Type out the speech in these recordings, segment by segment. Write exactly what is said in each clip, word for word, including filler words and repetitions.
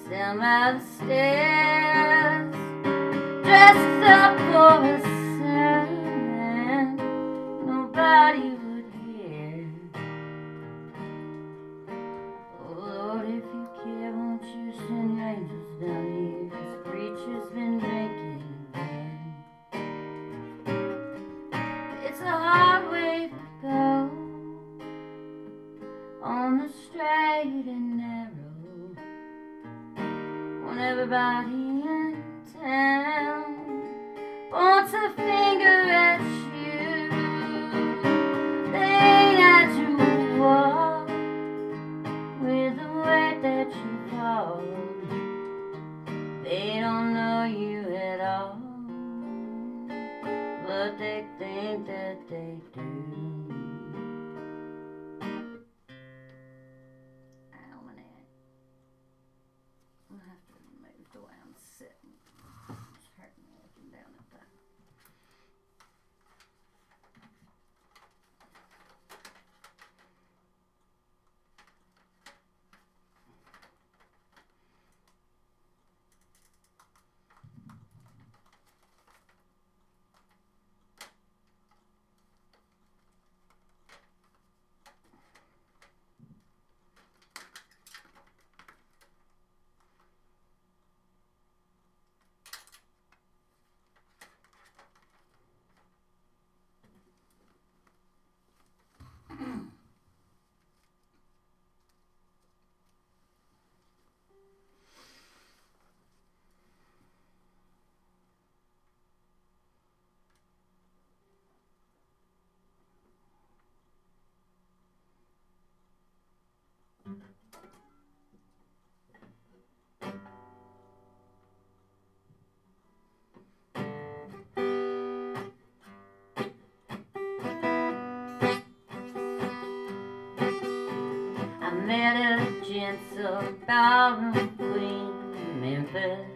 down by the stairs, dressed up for a sign nobody would hear. Oh Lord, if you care, won't you send your angels down here? 'Cause the preacher's been drinking again. It's a hard way to go on the straight and narrow, when everybody in town wants a finger at you. They ain't had you walk with the weight that you fall. They don't know you at all, but they think that they do. Ow, my neck. I'll have to move the way I'm sitting. It's hurting me looking down at that. I met a gentle ballroom queen in Memphis.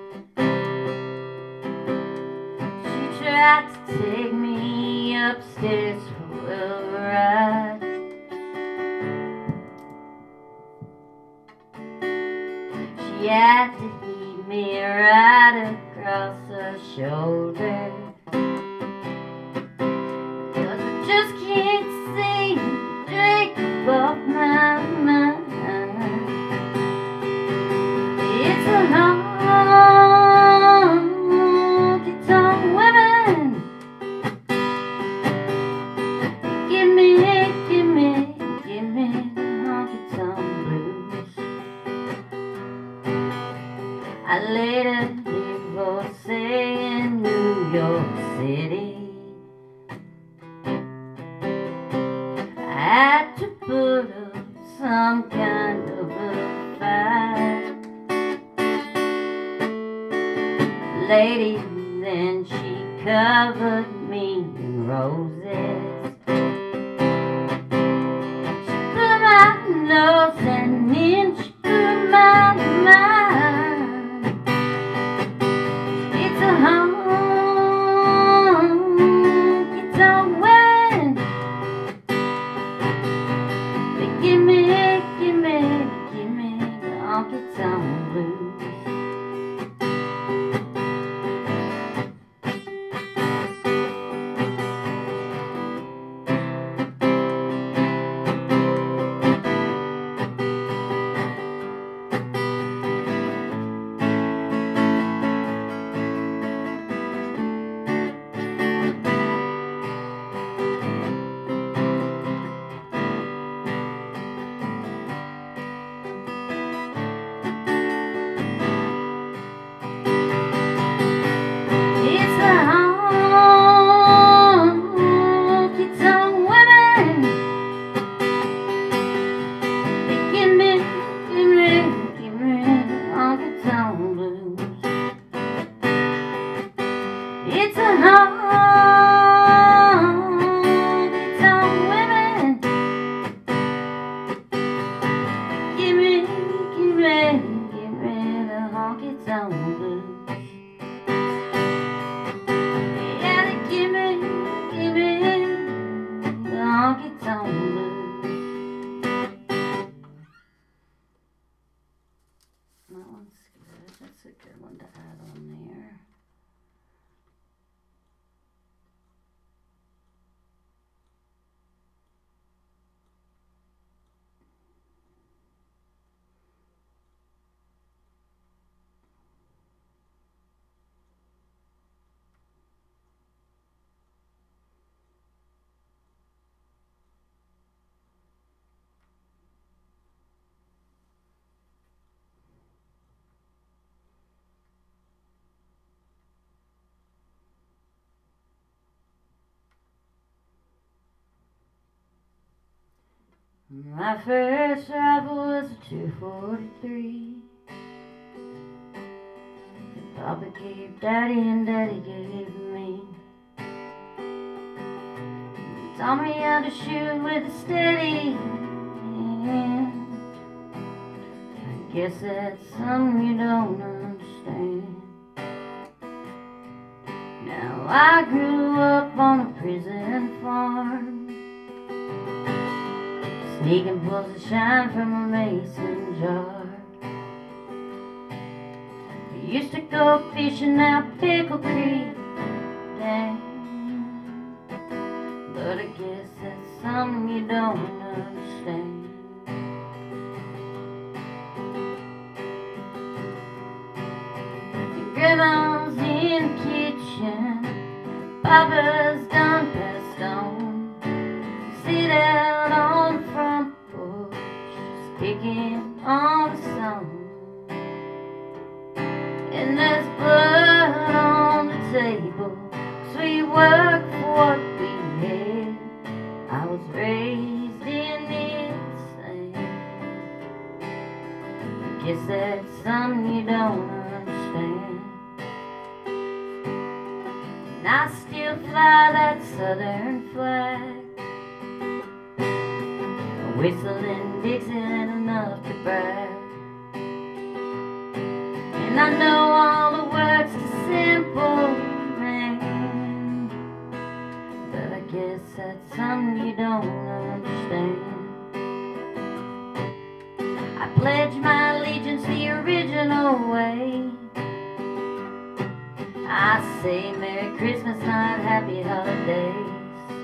She tried to take me upstairs for a ride. She had to heat me right across her shoulder, 'cause I just can't seem to drink off my mind. It's a honky-tonk women. Give me, give me, give me the honky-tonk blues. I later divorcee in New York City. I had to put up some kind of a fight. Lady, then she covered me in roses. She put my nose and then she put my mind. It's a honky-tonk wedding. Give me, give me, give me the honky-tonk blues. My first rifle was a two forty-three. Papa gave Daddy and Daddy gave me. He taught me how to shoot with a steady hand. I guess that's something you don't understand. Now I grew up on a prison farm, sneaking pulls of shine from a mason jar. We used to go fishing out Pickle Creek Dam, but I guess that's something you don't understand. Your grandma's in the kitchen, Papa's done passed on. Sit out on the front porch, just picking on a song. And there's blood on the table, 'cause we worked for what we had. I was raised in this thing. I guess that's something you don't understand. And I still fly that southern flag, whistling Dixie enough to brag. And I know all the words to Simple Man, but I guess that's something you don't understand. I pledge my allegiance the original way. I say Merry Christmas, not Happy Holidays.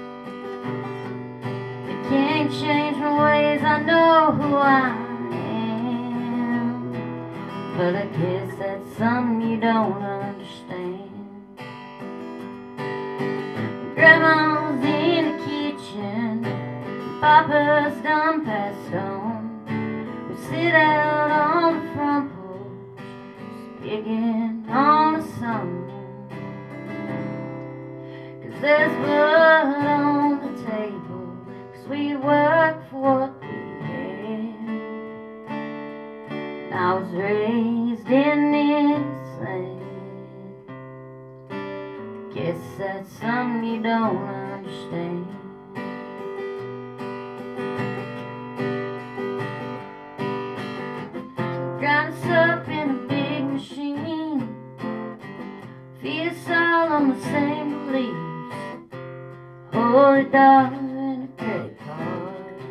I can't change my ways, I know who I am, but I guess that's something you don't understand. Grandma's in the kitchen, Papa's done passed on. We sit out on the front porch, just picking on a song. 'Cause there's blood on the table, 'cause we work for what we had. I was raised in this land. Guess that's something you don't understand. Grind us up in a big machine, feed us all on the same beliefs. Holy dollar and a credit card,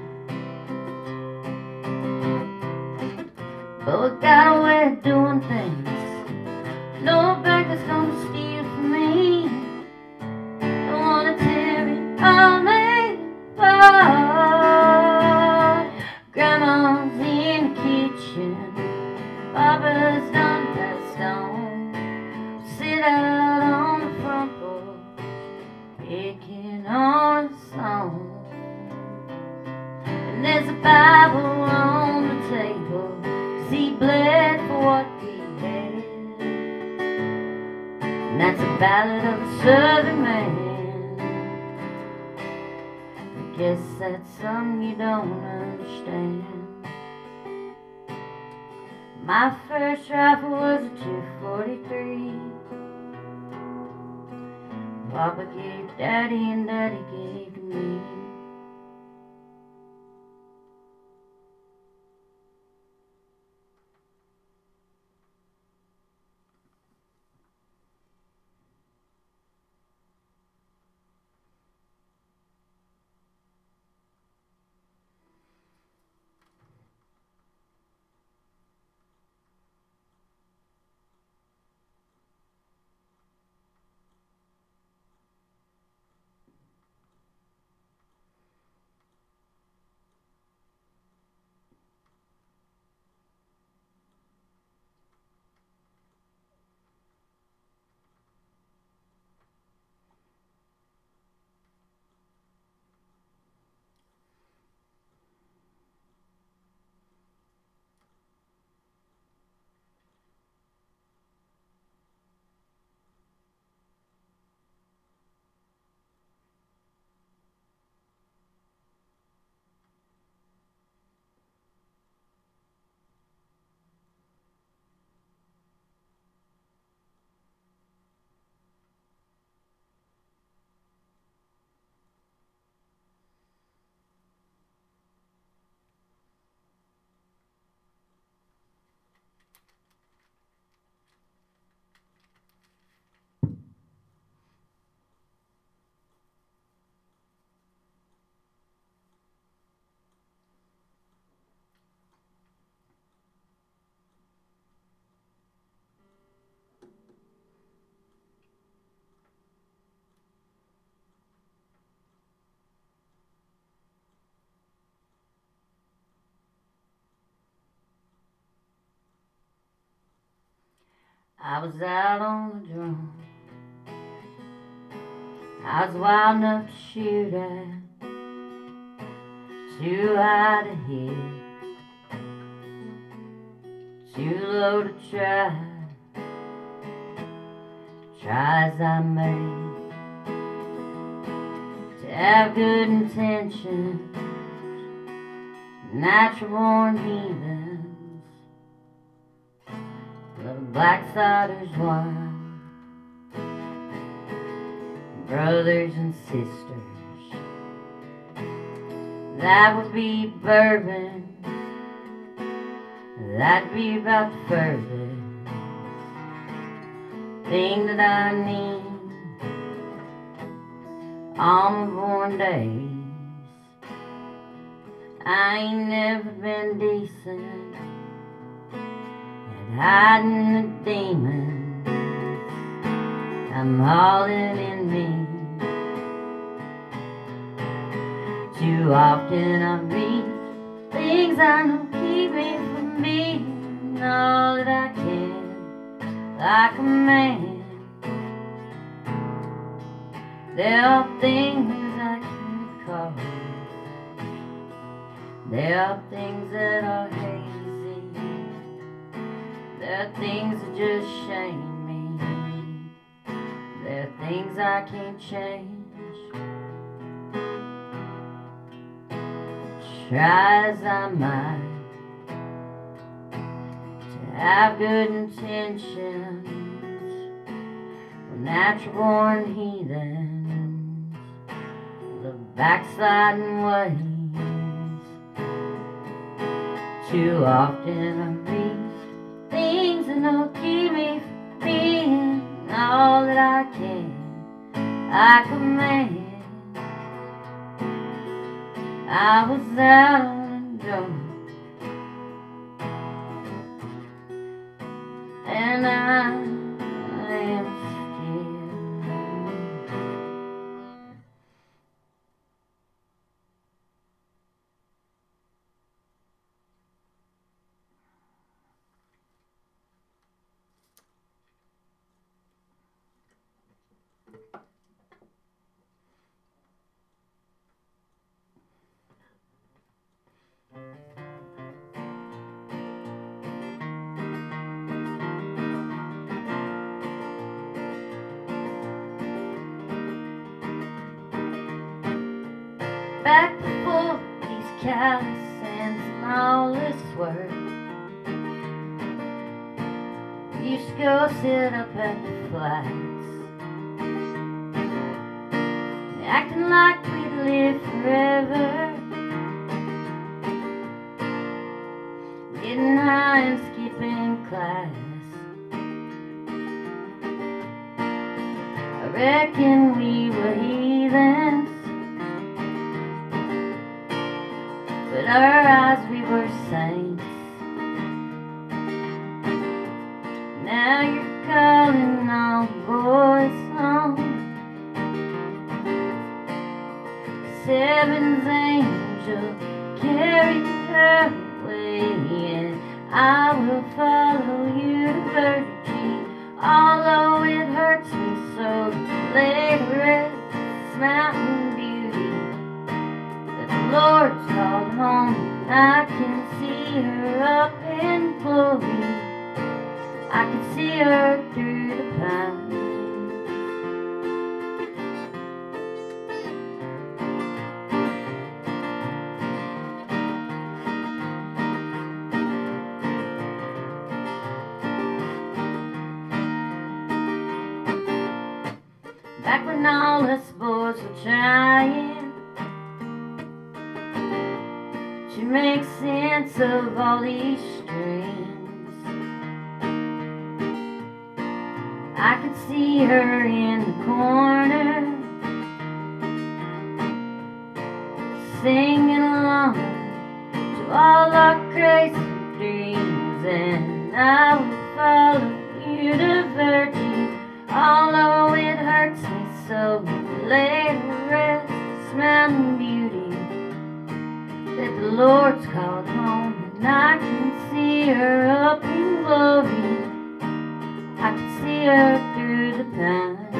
but we got a way of doing things. No bank is gonna steal from me. Don't wanna tear it all apart. Grandma's in the kitchen, Papa's done passed on. Sit out on the front porch, picking on a song. And there's a Bible on the table, 'cause he bled for what we had. And that's a ballad of a southern man. I guess that's something you don't understand. My first rifle was a two forty-three. Papa gave Daddy and Daddy gave to me. I was out on the drum. I was wild enough to shoot at, too high to hit, too low to try. Try as I may to have good intentions, natural born heathens, little blacksiders wild, brothers and sisters. That would be bourbon, that'd be about the furthest thing that I need on my born days. I ain't never been decent at hiding the demons I'm hauling in me. Too often I read things I know keep me from being all that I can, like a man. There are things I can't call, there are things that are hazy, there are things that just shame me, there are things I can't change. Try as I might to have good intentions, we're natural born heathens, the backsliding ways. Too often I read things that don't keep me from being all that I can, like a man. I was out on the drum, and I am still. Back before these callous hands and all this work, we used to go sit up at the flats, acting like we'd live forever, getting high and skipping class. I reckon we were heathens, but our eyes we were saints. Now you're calling all the boys home, Seven's angel carried her away, and I will follow you to Virgie, although it hurts me so to lay to rest this mountain beauty that the Lord's called home. I can see her up in glory, I can see her through the pines. Back when all us boys were trying to make sense of all these strings, I could see her in the corner singing along to all our crazy dreams, and I will follow you to Virgie, although it hurts me so to lay to rest this mountain beauty that the Lord's called home. And I can see her up in glory, I could see her through the pines.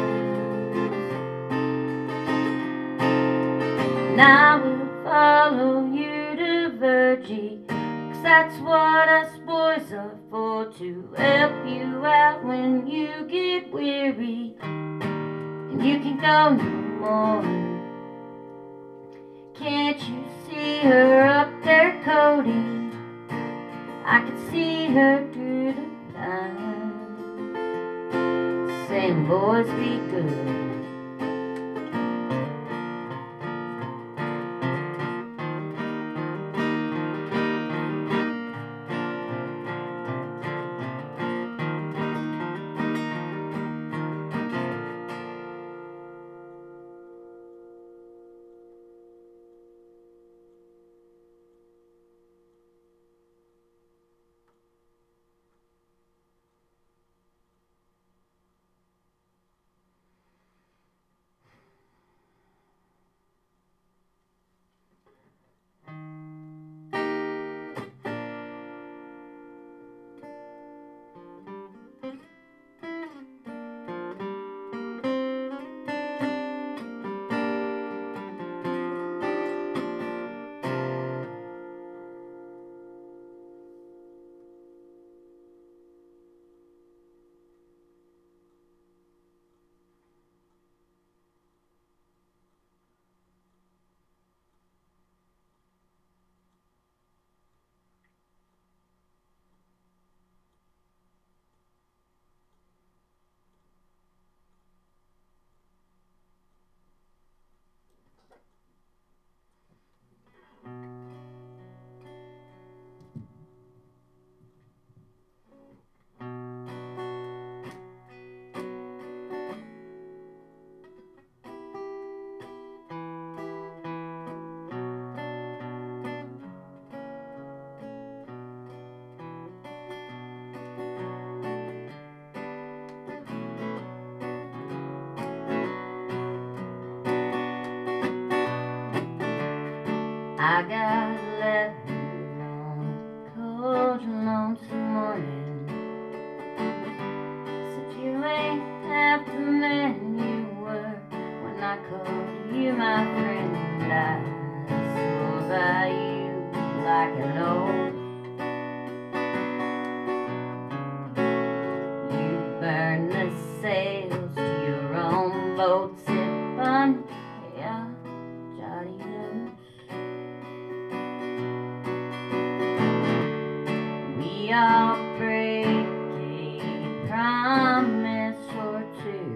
And I will follow you to Virgie, 'cause that's what us boys are for, to help you out when you get weary and you can go no more. Can't you see her up there, Cody? I could see her through the pines, saying, boys, be good. I got a letter on a cold and lonesome morning. Said you ain't half the man you were when I called you my friend. I swore by you like an oath. You burned the sails to your own boat, said fun, yeah, jolly news. We all break a promise or two.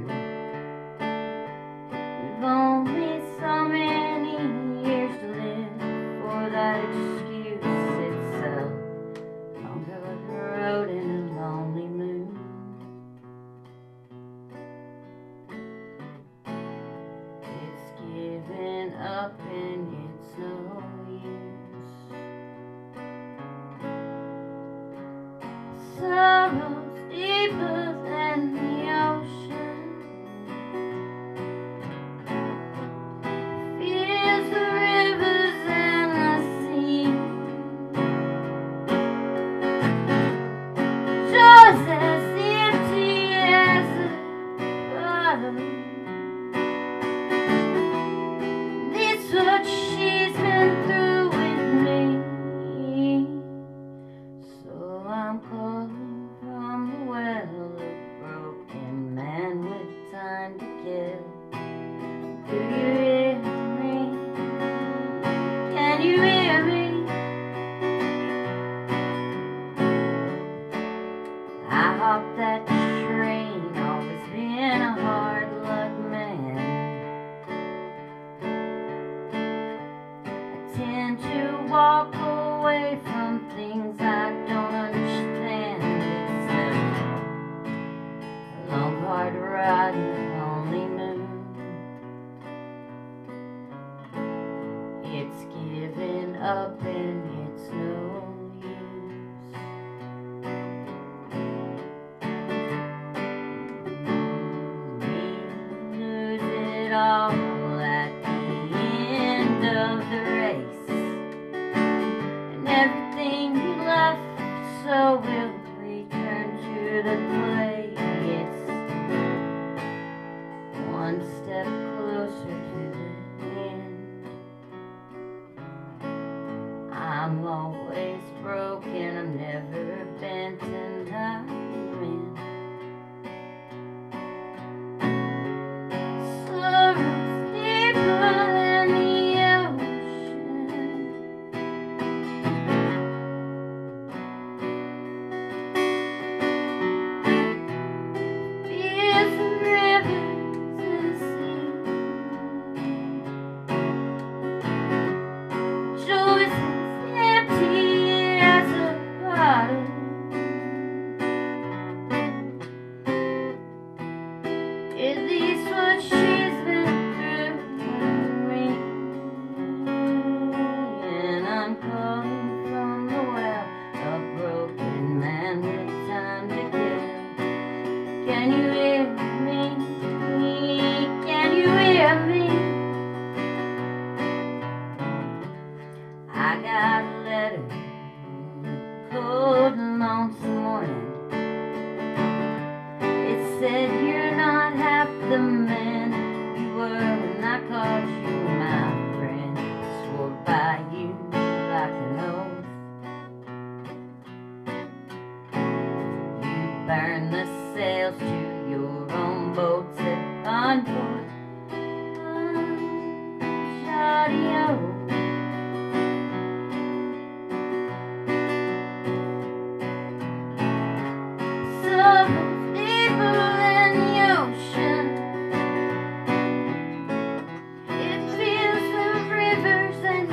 We've only so many years to live for that excuse. It's a longer road and a lonely moon. It's giving up and it's no use. Sorrows deeper than the ocean, fears the rivers and the sea, joys as empty as a bottle. This what she's been through with me, so I'm calling from the well, a broken man with time to kill. Do you hear me? Can you hear me? I hopped that train, always been a hard luck man. I tend to walk away from things I don't understand. It's a long hard ride and a lonely moon. It's giving up and it's no use. We lose it all at the end of the race, and everything you left so will return to the place. broken, I've never bent and I'm in. Sorrow's deeper than the ocean. Fears the rivers and sea. Joy's as empty as a bottle. At least what she's been through me. And I'm calling from the well, a broken man with time to kill. Can you hear me? Can you hear me? I got a letter on a cold and lonesome morning. It said you're not half the man you were when I called you my friend. Swore by you like an oath. You burned the sails to your own boats at Unport. Shoddy-o. Sorrow's deeper than the ocean. It feels the rivers and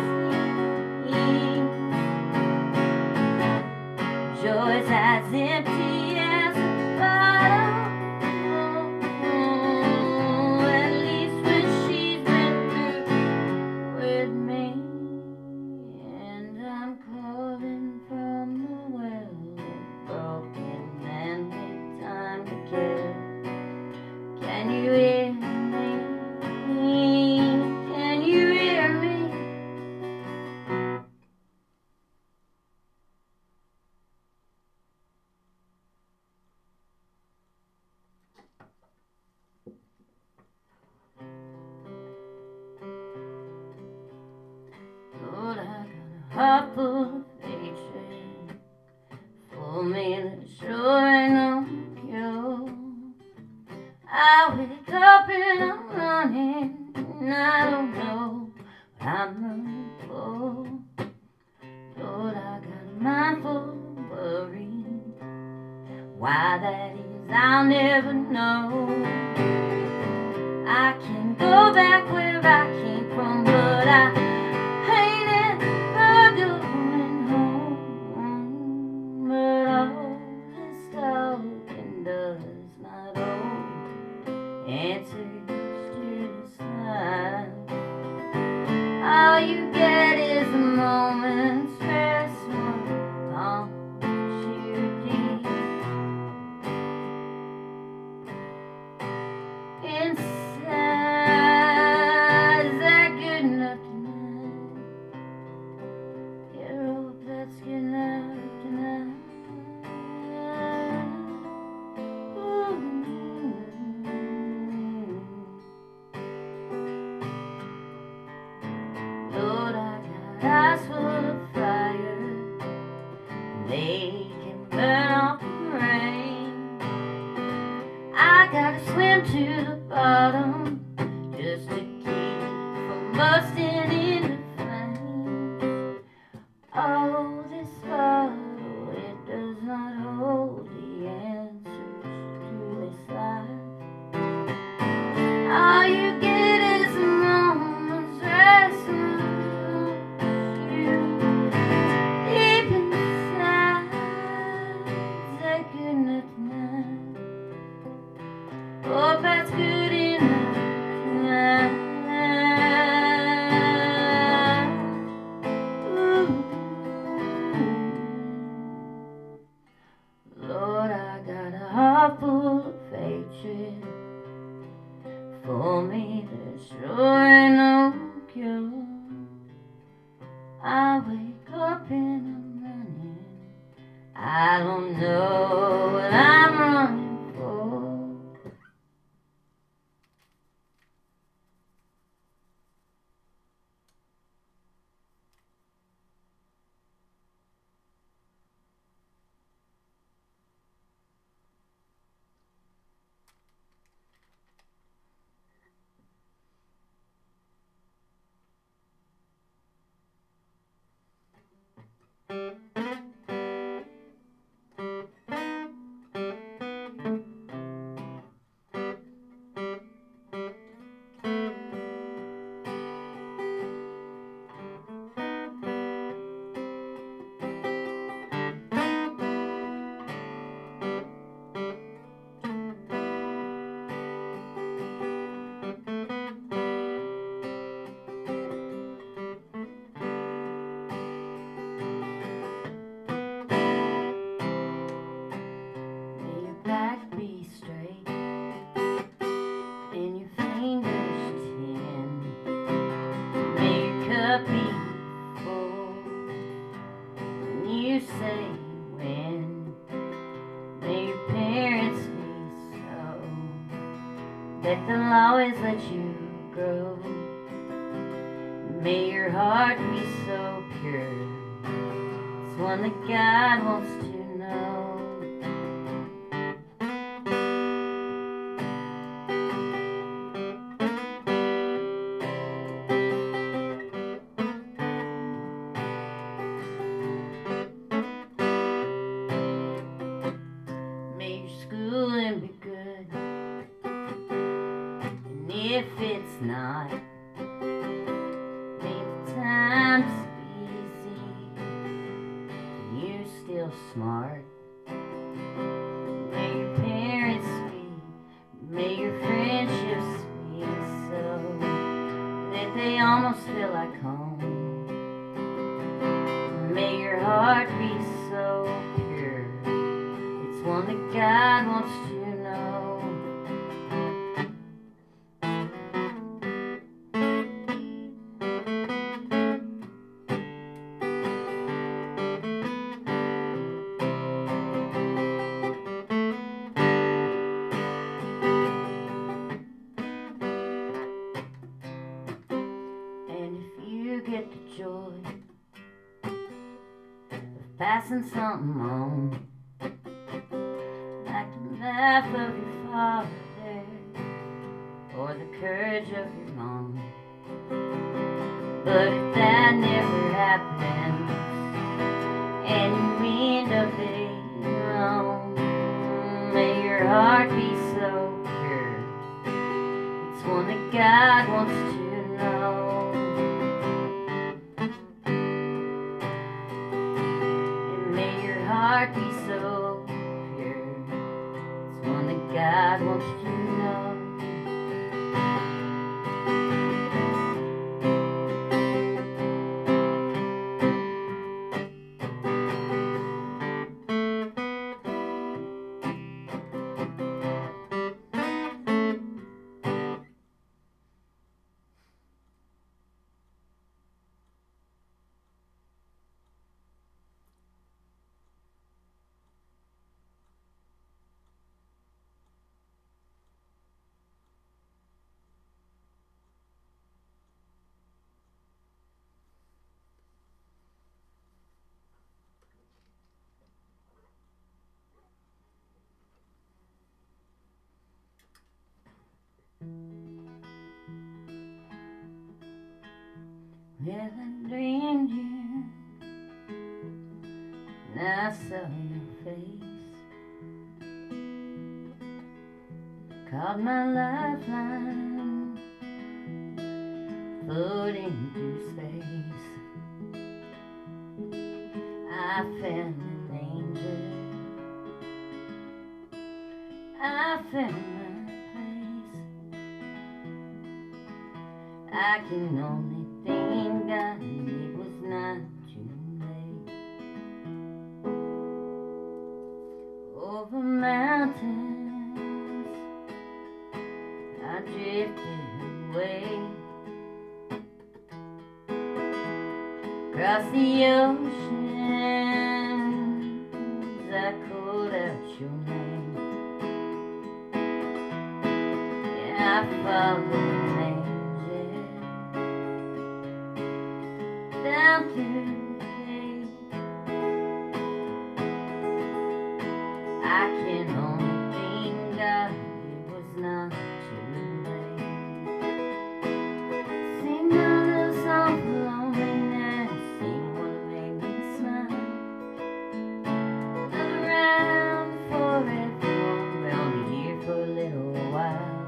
the seas. Joy's as empty as a bottle. Oh, at least when she's been through with me. And I'm calling from the well, a broken man with time to kill. Can you hear me? Can you hear me? Lord, I got a heart full of hatred for me that sure ain't no cure. I wake up and I'm running, and I don't know what I'm running for. Lord, I got a mind full of worry. Why that is, I'll never know. I can go back where I came from, but I ain't ever going home. But all this talking does not hold answers to the sign. All you get is a moment's rest, one palm sheer deep inside. Is that good enough tonight? Yeah, hope that's good enough tonight. Ooh. Lord, I got eyes full of fire, they can burn off the rain. I gotta swim to the bottom just to keep from busting into flames. Oh, this bottle, it does not hold the answers to this life. All you get is a moment's rest, you deep inside. Is that good enough tonight? Hope that's good enough tonight. Ooh. Lord, I got a heart full of hatred for me there sure ain't no cure. I wake up and I'm running, I don't know what I'm running for. that they'll always let you grow. May your heart be so pure, it's one that God wants to know. May your schooling be good, and if it's not, may the times be easy, and you're still smart. May your parents be, may your friendships be so that they almost feel like home. May your heart be so pure, it's one that God wants to know. And if you get the joy of passing something on, like the laugh of your father or the courage of your mom, but if that never happens and you end up being alone, may your heart be so pure, it's one that God wants to know. And may your heart be so pure, it's one that God wants to know. Well, I dreamed you, and I saw your face, caught my lifeline, floating through space. I found an angel, I found my place. I can only thank God it was not too late. Over mountains I drifted away, across the ocean I called out your name. Yeah, I followed an angel down through the gate. I can only thank God it was not too late. Sing a little song for loneliness, sing one to make me smile. Look around for everyone, we're only here for a little while.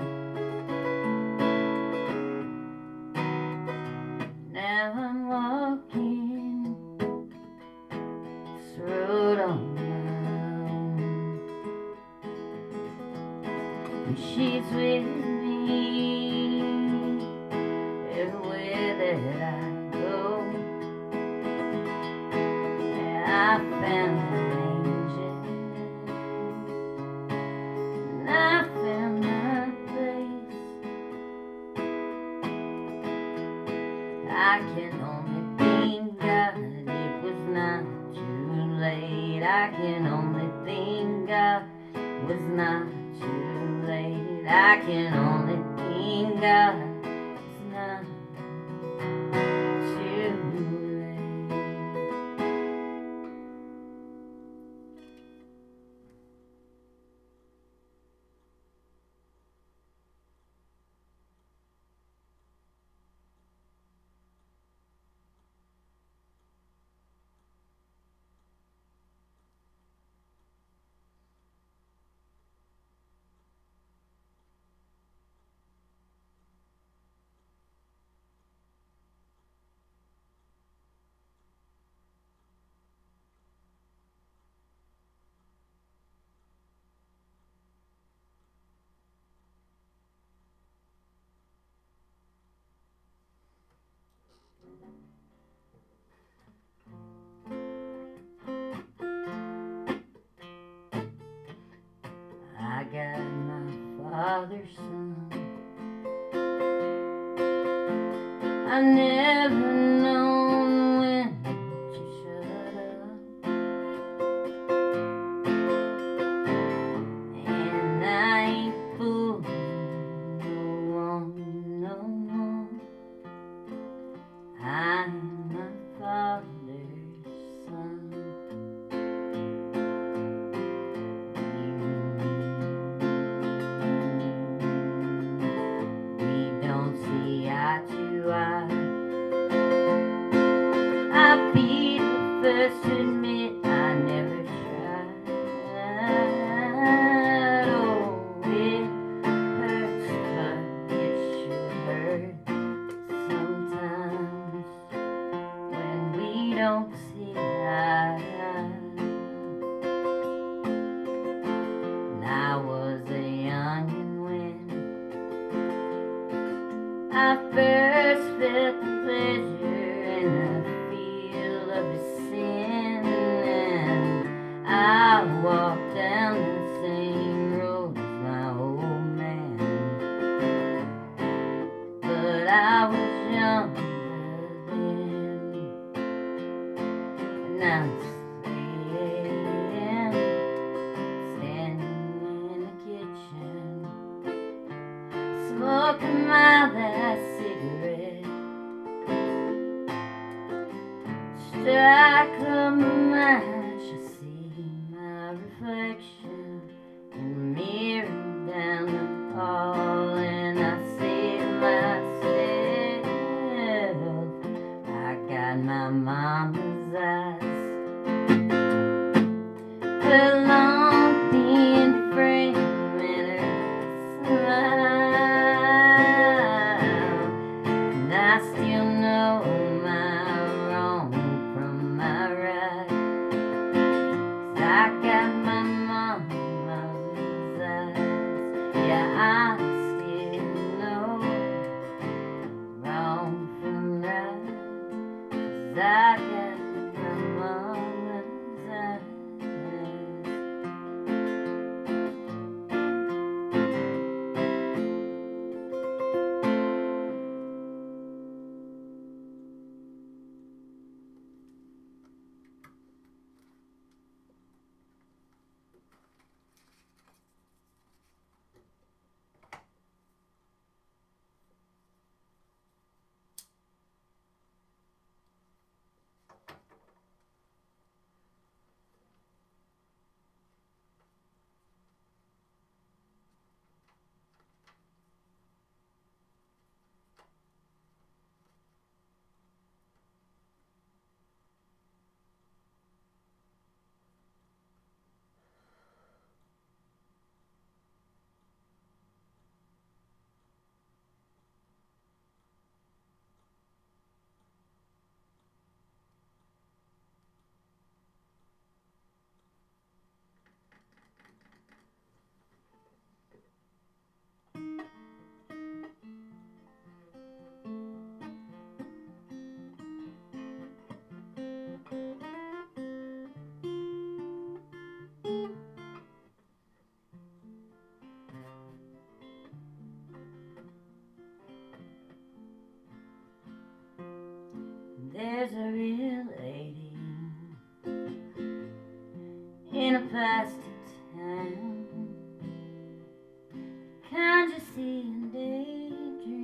Now I'm walking this road on my own, and she's with me everywhere that I go. And I found an angel, and I found my place. I can only thank God it was not too late. I can only thank God it was not too late. I can only God, it's not too late. I got my father's son. I never known when to shut up, and I ain't fooling no one no more. I'm my father's son. We don't see eye to eye. I'll be the first to admit I never tried. Oh, it hurts, but it should hurt sometimes when we don't see eye. And I was a youngin' when I first felt the pleasure in the field of his sin, and I walked down the same road as my old man. But I was younger then, and I'm staying, standing in the kitchen, smoking my last cigarette. Strike a match, I see my reflection in the mirror down the hall, and I say to myself, I got my mama's eyes, her long thin frame and her smile, and I still know my wrong from my right, 'cause I got my mama's eyes. Yeah, I still know wrong from right, 'cause I got my mama's eyes. There's a real lady in a plastic town, kind you see in daydreams.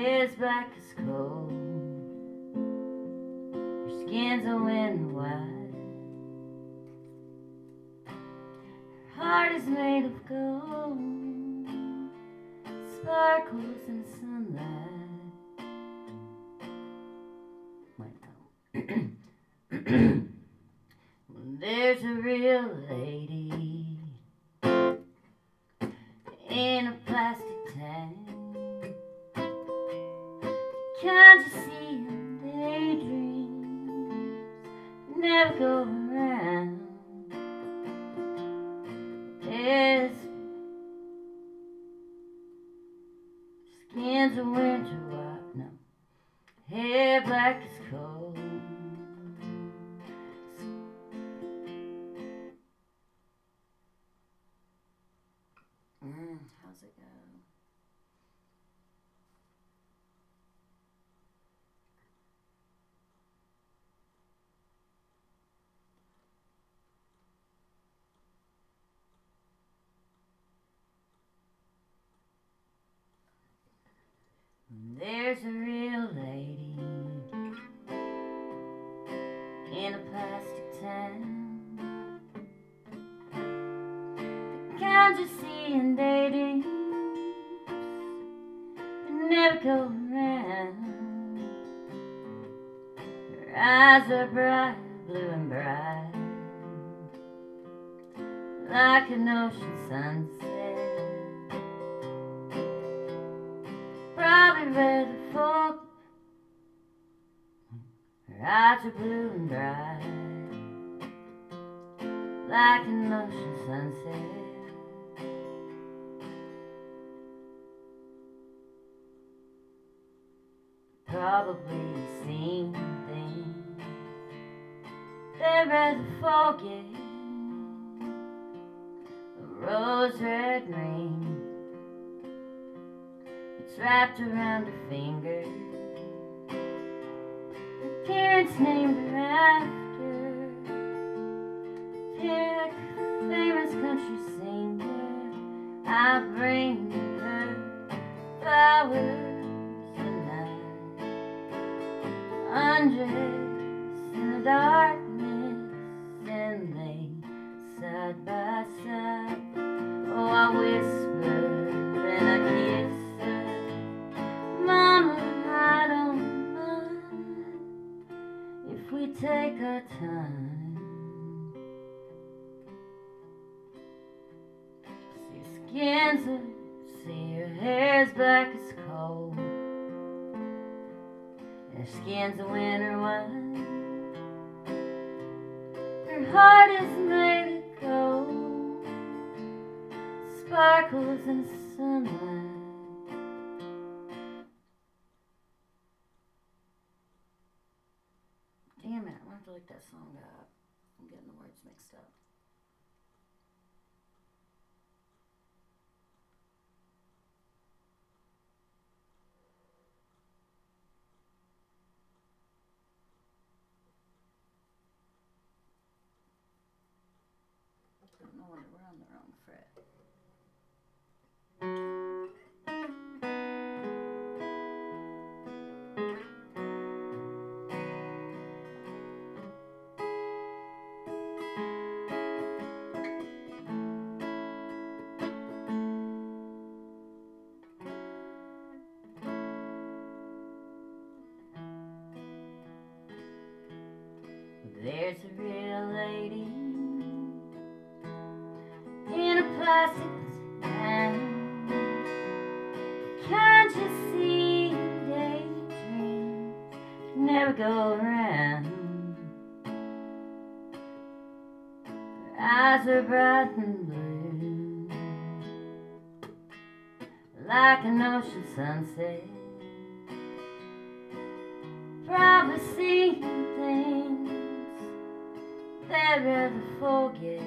hair's black as coal, your skin's a winter white, your heart is made of gold, sparkles in the sunlight. Wait, no. There's a real lady in a plastic tank, can't you see in daydreams never go around? His skin's a winter white, no, hair black as coal. Mm, how's it go? There's a real lady in a plastic town, the kind you see in dating but never go around. Her eyes are bright blue and bright, like an ocean sunset, probably red or fog. Her eyes are blue and bright, like an ocean sunset. Probably seen things they'd rather forget. A rose red ring, it's wrapped around her finger. Her parents named her after a famous country singer. I bring her flowers tonight, undressed in the darkness, and lay side by side. Oh, I whisper and I kiss her, Mama, I don't mind if we take our time. See her skin's a, see her hair's black as coal, her skin's a winter wine, her heart is made of gold, sparkles in the sunlight. Damn it, I'm gonna have to look that song up. I'm getting the words mixed up. I don't know whether we're on the wrong fret. There's a real lady in a plastic town, can't you see daydreams never go around? Her eyes are bright and blue, like an ocean sunset, probably seeing things they'd rather forget.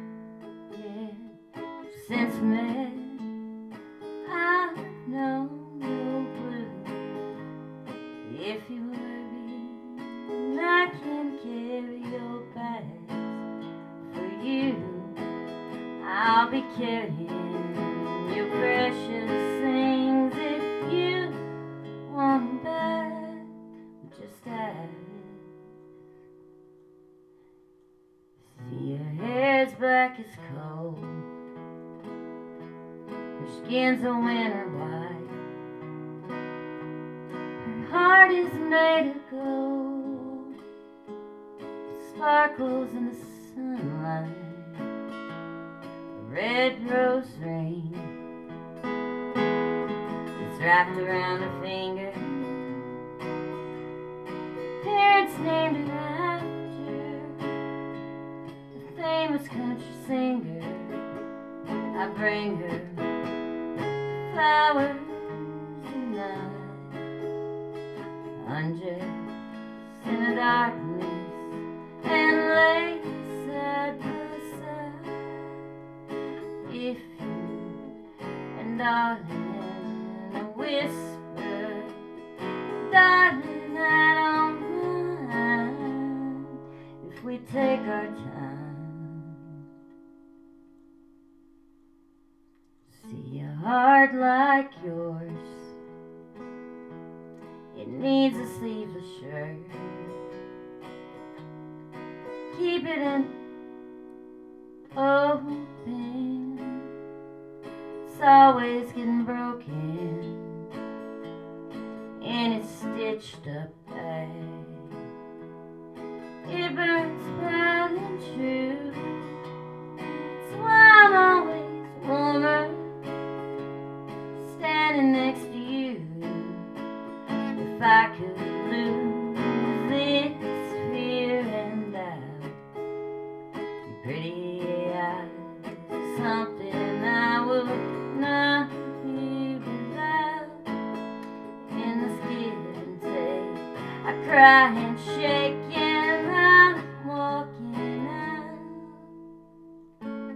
Yeah, since we met, I've known be carrying your precious things. If you want 'em back, just ask. See, her hair's black as coal, her skin's a winter white, her heart is made of gold, it sparkles in the sunlight. Red rose ring is wrapped around her finger. Parents named her after a famous country singer. I bring her flowers tonight, undress in the darkness and lay side by side. If you and darling, a whisper, darling, I don't mind if we take our time. See, a heart like yours, it needs a sleeveless shirt. Keep it in open, it's always getting broken in its stitched up bag. It burns bright and true, it's why I'm always warmer standing next to you. If I could lose this fear and doubt, your pretty eyes, something I would not be without. In this give and take, I cry and shake and I'm walking out.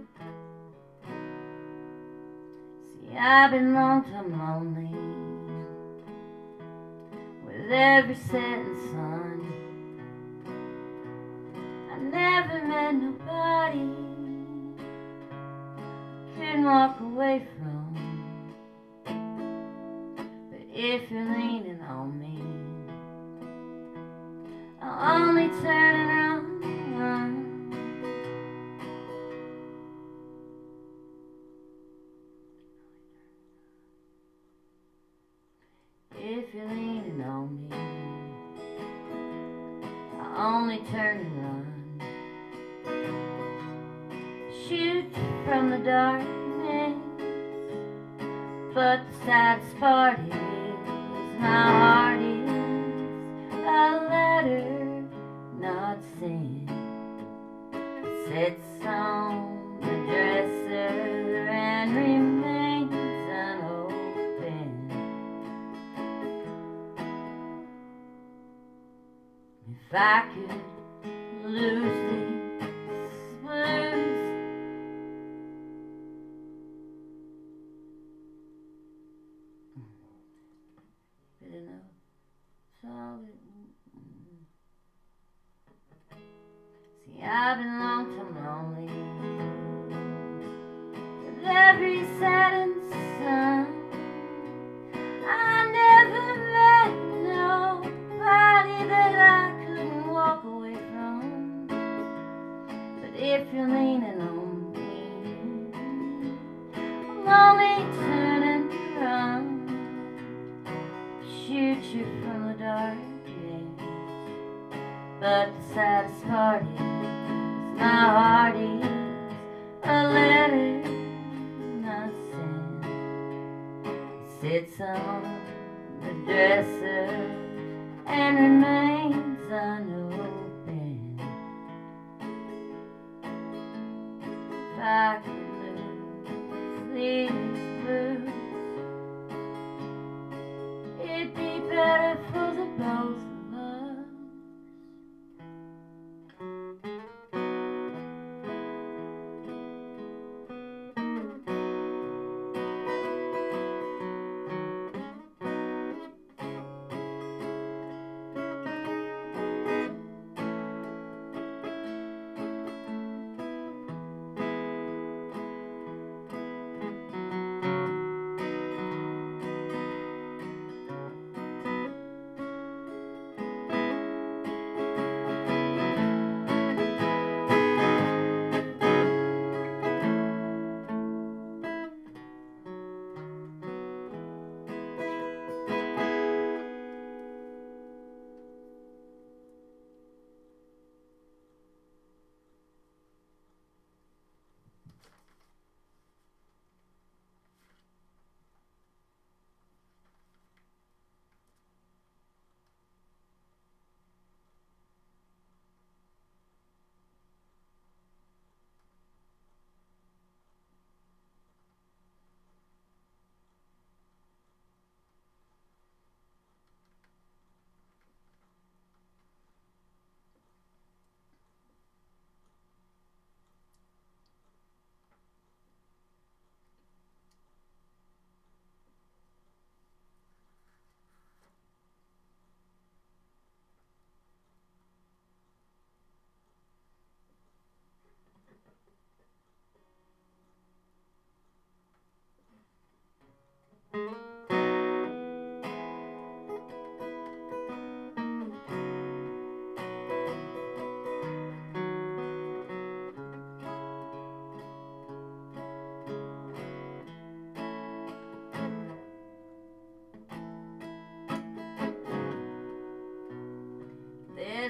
See, I've been long time lonely with every setting sun. I never met nobody couldn't walk away from. But if you're leaning on me, I'll only turn and run. If you're leaning on me, I'll only turn and run. Shoot from the darkness, but the saddest part is my heart is a letter not sent. It sits on the dresser and remains unopened. If I could lose these blues, you know, solid. See, I've been long time lonely with every setting sun. I never met nobody that I couldn't walk away from. But if you're leaning on me, I'll only turn and run. Shoot you from the darkness, but the saddest part is my heart is a letter not sent. It sits on the dresser and remains unopened. If I could lose these blues, it'd be better for the both of us.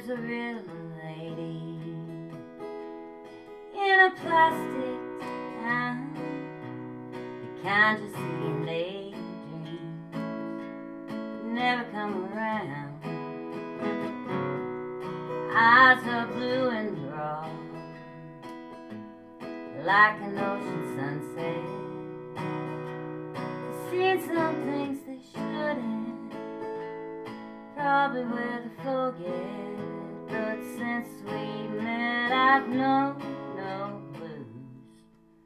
There's a real lady in a plastic town, the kind you see in daydreams, never come around. Eyes are blue and broad, like an ocean sunset. Seen some things they shouldn't, probably where to forget. But since we met, I've known no blues.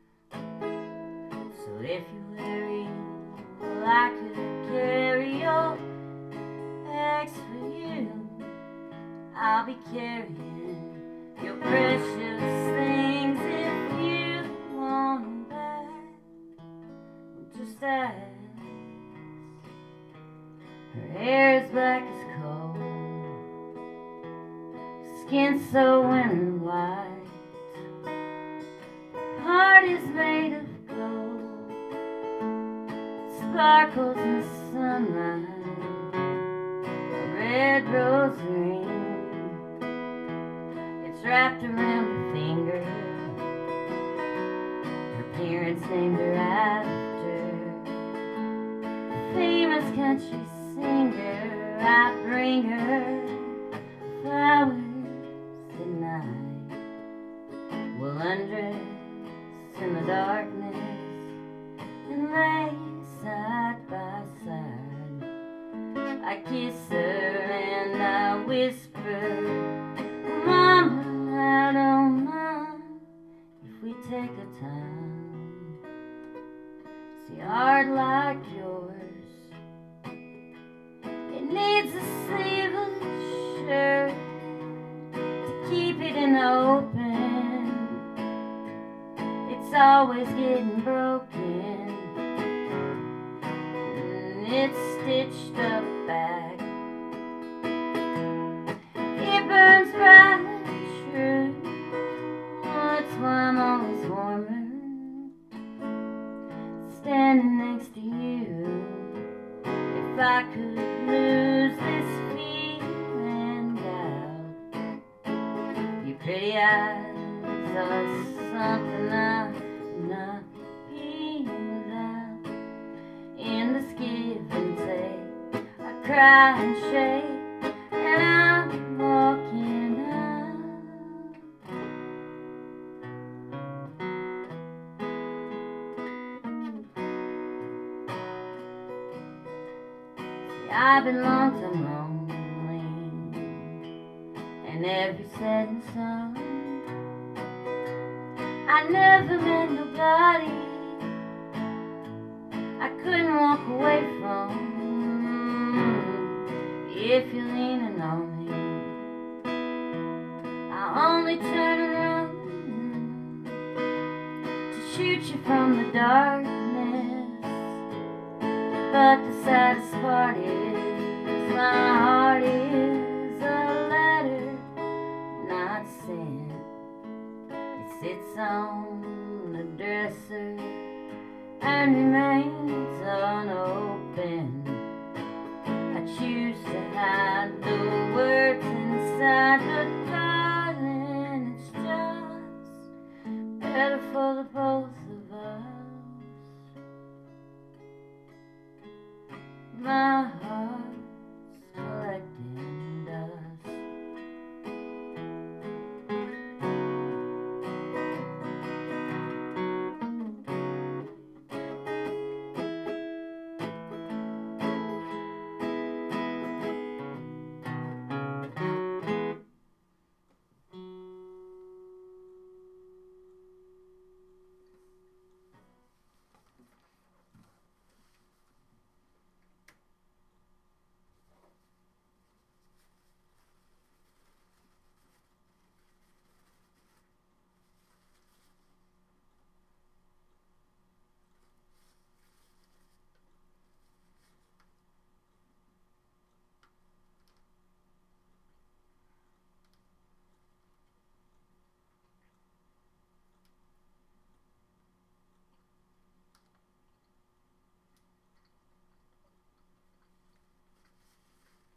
So if you worry, well, I could carry your bags for you. I'll be carrying your precious things if you want them back. Just ask. Her hair is black as coal, skin so winter white, heart is made of gold, sparkles in the sunlight, a red rose ring, it's wrapped around her finger. Her parents named her after a famous country singer. I bring her flowers tonight. We'll undress in the darkness and lay side by side. I kiss her and I whisper, Mama, I don't mind if we take our time. See, a heart like yours, it needs a sleeveless shirt to keep it in the open. It's always getting broken, and it's stitched up back. It burns bright and true, that's why I'm always warmer standing next to you. If I could lose this feeling doubt, your pretty eyes are something I'm not be without. In this give and take, I cry and shake, and I'm walking out. See, I've been long time lonely, and every said and song, I never met nobody I couldn't walk away from. If you're leaning on me, I'll only turn around to shoot you from the darkness. But the saddest part is my heart is a letter not sent. It sits on the dresser and remains